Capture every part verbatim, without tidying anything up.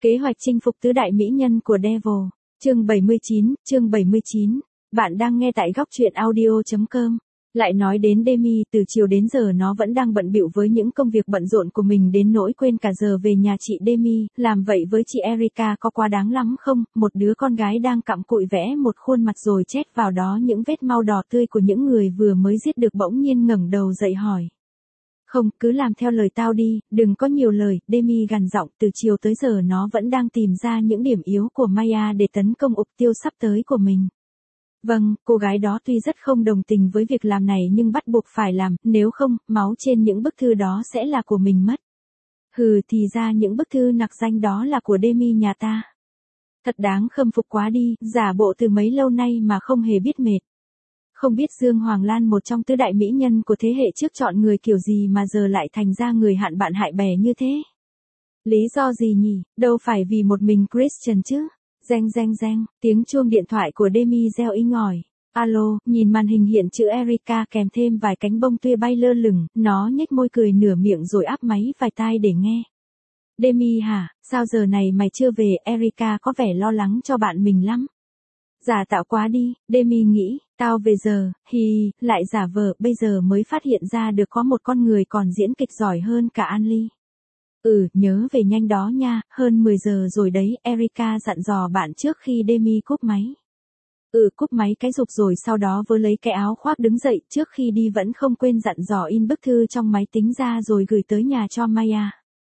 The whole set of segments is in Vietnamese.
Kế hoạch chinh phục tứ đại mỹ nhân của Devil. Chương bảy mươi chín, chương bảy mươi chín. Bạn đang nghe tại góc truyện audio chấm com. Lại nói đến Demi, từ chiều đến giờ nó vẫn đang bận bịu với những công việc bận rộn của mình đến nỗi quên cả giờ về nhà chị Demi. Làm vậy với chị Erica có quá đáng lắm không? Một đứa con gái đang cặm cụi vẽ một khuôn mặt rồi chét vào đó những vết mau đỏ tươi của những người vừa mới giết được bỗng nhiên ngẩng đầu dậy hỏi. Không, cứ làm theo lời tao đi, đừng có nhiều lời. Demi gằn giọng. Từ chiều tới giờ nó vẫn đang tìm ra những điểm yếu của Maya để tấn công mục tiêu sắp tới của mình. Vâng, cô gái đó tuy rất không đồng tình với việc làm này nhưng bắt buộc phải làm, nếu không, máu trên những bức thư đó sẽ là của mình mất. Hừ, thì ra những bức thư nặc danh đó là của Demi nhà ta. Thật đáng khâm phục quá đi, giả bộ từ mấy lâu nay mà không hề biết mệt. Không biết Dương Hoàng Lan, một trong tứ đại mỹ nhân của thế hệ trước, chọn người kiểu gì mà giờ lại thành ra người hạn bạn hại bè như thế. Lý do gì nhỉ, đâu phải vì một mình Christian chứ. Reng reng reng, tiếng chuông điện thoại của Demi reo inh ỏi. Alo, nhìn màn hình hiện chữ Erica kèm thêm vài cánh bông tuyết bay lơ lửng, nó nhếch môi cười nửa miệng rồi áp máy vài tai để nghe. Demi hả, sao giờ này mày chưa về? Erica có vẻ lo lắng cho bạn mình lắm. Giả tạo quá đi, Demi nghĩ, tao về giờ, hi, lại giả vờ, bây giờ mới phát hiện ra được có một con người còn diễn kịch giỏi hơn cả Anly. Ừ, nhớ về nhanh đó nha, hơn mười giờ rồi đấy, Erica dặn dò bạn trước khi Demi cúp máy. Ừ, cúp máy cái rục rồi sau đó vớ lấy cái áo khoác đứng dậy, trước khi đi vẫn không quên dặn dò in bức thư trong máy tính ra rồi gửi tới nhà cho Maya.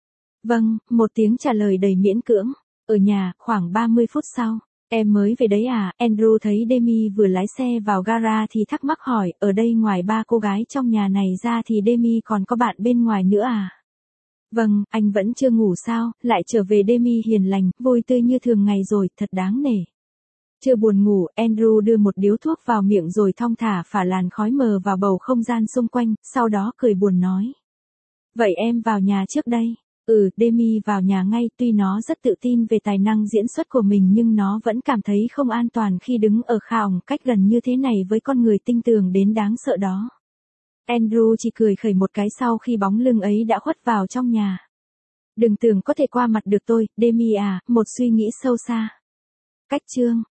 Vâng, một tiếng trả lời đầy miễn cưỡng. Ở nhà, khoảng ba mươi phút sau. Em mới về đấy à? Andrew thấy Demi vừa lái xe vào gara thì thắc mắc hỏi, ở đây ngoài ba cô gái trong nhà này ra thì Demi còn có bạn bên ngoài nữa à? Vâng, anh vẫn chưa ngủ sao? Lại trở về? Demi hiền lành, vui tươi như thường ngày rồi, thật đáng nể. Chưa buồn ngủ, Andrew đưa một điếu thuốc vào miệng rồi thong thả phả làn khói mờ vào bầu không gian xung quanh, sau đó cười buồn nói. Vậy em vào nhà trước đây. Ừ, Demi vào nhà ngay, tuy nó rất tự tin về tài năng diễn xuất của mình nhưng nó vẫn cảm thấy không an toàn khi đứng ở khoảng cách gần như thế này với con người tinh tường đến đáng sợ đó. Andrew chỉ cười khẩy một cái sau khi bóng lưng ấy đã khuất vào trong nhà. Đừng tưởng có thể qua mặt được tôi, Demi à, một suy nghĩ sâu xa. Cách chương.